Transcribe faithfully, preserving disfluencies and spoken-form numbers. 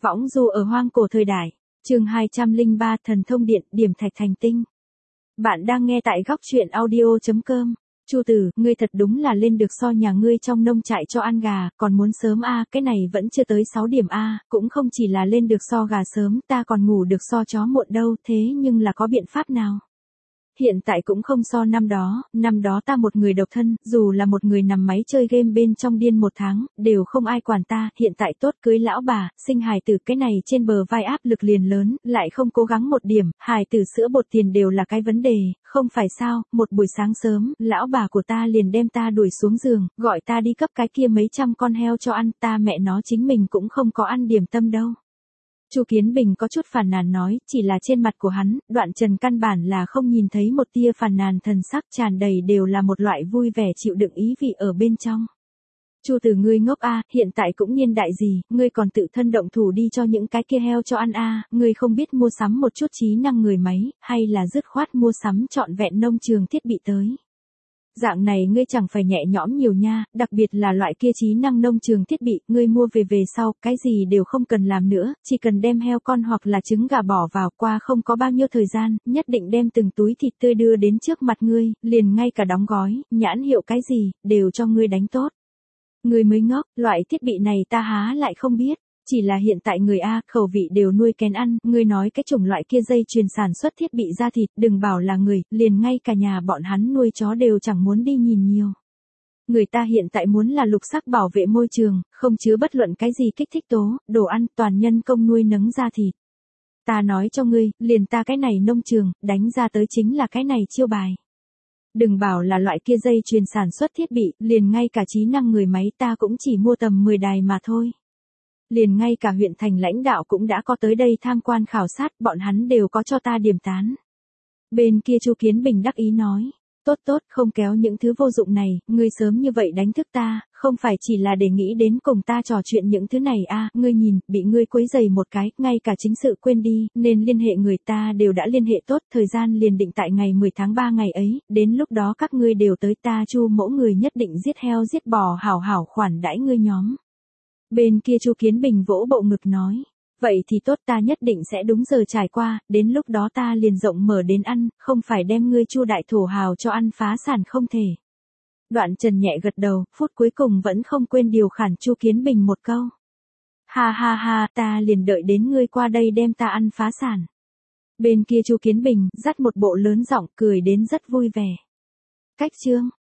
Võng du ở hoang cổ thời đại. Chương hai trăm lẻ ba Thần thông điện, điểm thạch thành tinh. Bạn đang nghe tại góc truyện audio chấm com. Chu Tử, ngươi thật đúng là lên được so nhà ngươi trong nông trại cho ăn gà, còn muốn sớm a, cái này vẫn chưa tới sáu điểm a, cũng không chỉ là lên được so gà sớm, ta còn ngủ được so chó muộn đâu, thế nhưng là có biện pháp nào? Hiện tại cũng không so năm đó, năm đó ta một người độc thân, dù là một người nằm máy chơi game bên trong điên một tháng, đều không ai quản ta, hiện tại tốt cưới lão bà, sinh hài tử, cái này trên bờ vai áp lực liền lớn, lại không cố gắng một điểm, hài tử sữa bột tiền đều là cái vấn đề, không phải sao, một buổi sáng sớm, lão bà của ta liền đem ta đuổi xuống giường, gọi ta đi cấp cái kia mấy trăm con heo cho ăn, ta mẹ nó chính mình cũng không có ăn điểm tâm đâu. Chu Kiến Bình có chút phàn nàn nói, chỉ là trên mặt của hắn, Đoạn Trần căn bản là không nhìn thấy một tia phàn nàn, thần sắc tràn đầy đều là một loại vui vẻ chịu đựng ý vị ở bên trong. Chu Tử, ngươi ngốc a, hiện tại cũng niên đại gì, ngươi còn tự thân động thủ đi cho những cái kia heo cho ăn a, ngươi không biết mua sắm một chút trí năng người máy, hay là dứt khoát mua sắm trọn vẹn nông trường thiết bị tới. Dạng này ngươi chẳng phải nhẹ nhõm nhiều nha, đặc biệt là loại kia trí năng nông trường thiết bị, ngươi mua về về sau, cái gì đều không cần làm nữa, chỉ cần đem heo con hoặc là trứng gà bỏ vào, qua không có bao nhiêu thời gian, nhất định đem từng túi thịt tươi đưa đến trước mặt ngươi, liền ngay cả đóng gói, nhãn hiệu cái gì, đều cho ngươi đánh tốt. Ngươi mới ngốc, loại thiết bị này ta há lại không biết. Chỉ là hiện tại người A, khẩu vị đều nuôi kén ăn, ngươi nói cái chủng loại kia dây chuyền sản xuất thiết bị ra thịt, đừng bảo là người, liền ngay cả nhà bọn hắn nuôi chó đều chẳng muốn đi nhìn nhiều. Người ta hiện tại muốn là lục sắc bảo vệ môi trường, không chứa bất luận cái gì kích thích tố, đồ ăn, toàn nhân công nuôi nấng ra thịt. Ta nói cho ngươi, liền ta cái này nông trường, đánh ra tới chính là cái này chiêu bài. Đừng bảo là loại kia dây chuyền sản xuất thiết bị, liền ngay cả trí năng người máy ta cũng chỉ mua tầm mười đài mà thôi. Liền ngay cả huyện thành lãnh đạo cũng đã có tới đây tham quan khảo sát, bọn hắn đều có cho ta điểm tán. Bên kia Chu Kiến Bình đắc ý nói, tốt tốt, không kéo những thứ vô dụng này, ngươi sớm như vậy đánh thức ta, không phải chỉ là để nghĩ đến cùng ta trò chuyện những thứ này à, ngươi nhìn, bị ngươi quấy rầy một cái, ngay cả chính sự quên đi, nên liên hệ người ta đều đã liên hệ tốt, thời gian liền định tại ngày mười tháng ba ngày ấy, đến lúc đó các ngươi đều tới ta Chu mẫu người nhất định giết heo giết bò hảo hảo khoản đãi ngươi nhóm. Bên kia Chu Kiến Bình vỗ bộ ngực nói, vậy thì tốt, ta nhất định sẽ đúng giờ trải qua, đến lúc đó ta liền rộng mở đến ăn, không phải đem ngươi Chu đại thổ hào cho ăn phá sản không thể. Đoạn Trần nhẹ gật đầu, phút cuối cùng vẫn không quên điều khản Chu Kiến Bình một câu. Ha ha ha, ta liền đợi đến ngươi qua đây đem ta ăn phá sản. Bên kia Chu Kiến Bình, dắt một bộ lớn giọng, cười đến rất vui vẻ. Cách chương